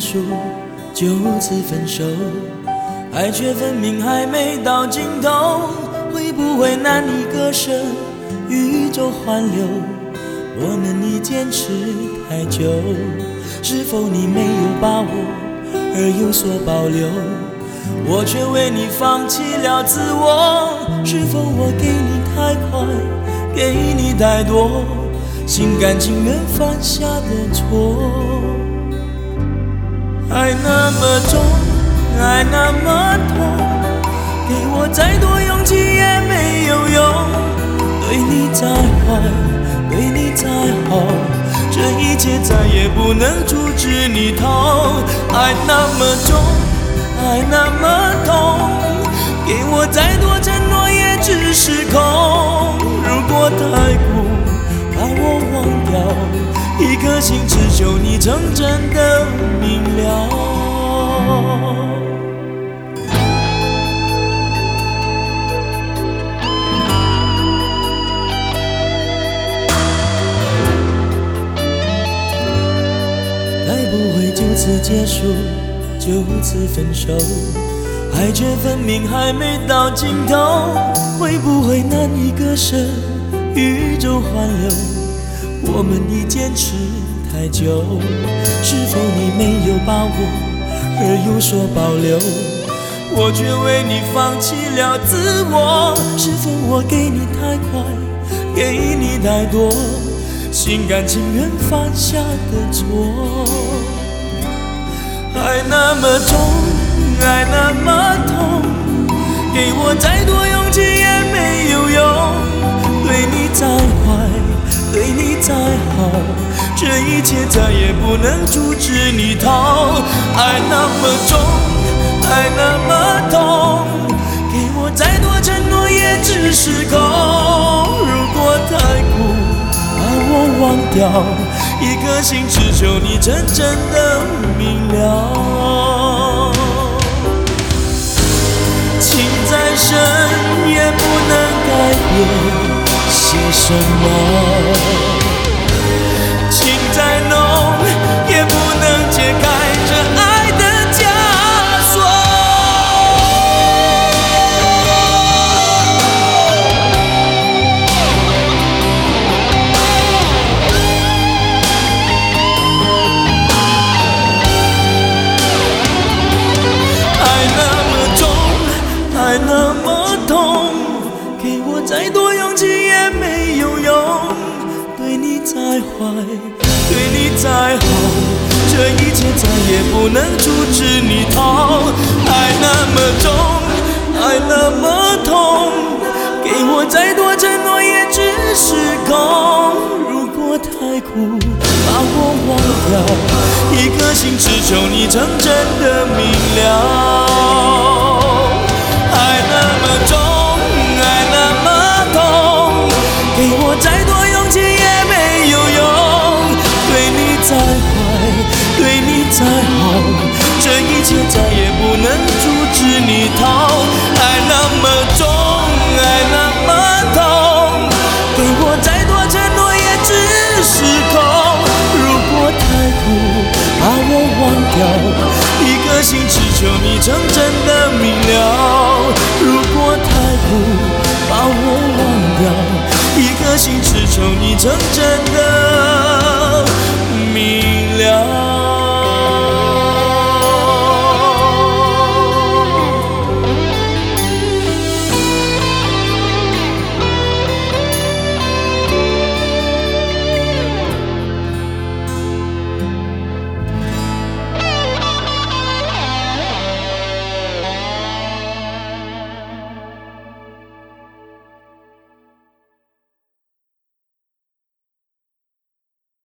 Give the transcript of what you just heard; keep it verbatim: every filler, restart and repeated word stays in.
束，就此分手，爱却分明还没到尽头，会不会难以割舍，宇宙环流，我们已坚持太久，是否你没有把握而有所保留，我却为你放弃了自我，是否我给你太快，给你太多，心甘情愿犯下的错。爱那么重，爱那么痛，给我再多勇气也没有用，对你再坏，对你再好，这一切再也不能阻止你逃。爱那么重，爱那么痛，给我再多承诺也只是空。如果太苦，把我忘掉，一颗心只求你成真的明了。该不会就此结束，就此分手，爱却分明还没到尽头，会不会难以割舍，宇宙环流，我们已坚持太久，是否你没有把握而有所保留，我却为你放弃了自我，是否我给你太快，给你太多，心甘情愿犯下的错。爱那么重，爱那么痛，给我再多勇气也没有用，对你再坏，对你再好，这一切再也不能阻止你逃。爱那么重，爱那么痛，给我再多承诺也只是空。如果太苦，把我忘掉，一颗心只求你真正的明了。情再深也不能改变些什么，情再浓也不能解开这爱的枷锁。爱那么重，爱那么痛，给我再多勇气也没有用，对你再坏，对你再好，这一切再也不能阻止你逃。爱那么重，爱那么痛，给我再多承诺也只是空。如果太苦，把我忘掉，一颗心只求你成真的明了。爱那么重，爱那么痛，给我再多勇气也没有用，对你再坏，对你再好，这一切再也不能阻止你逃。爱那么重，爱那么痛，给我再多承诺也只是空。如果太苦，把我忘掉，一颗心只求你成真的明了。如果太苦，把我忘掉，一颗心只求你成真的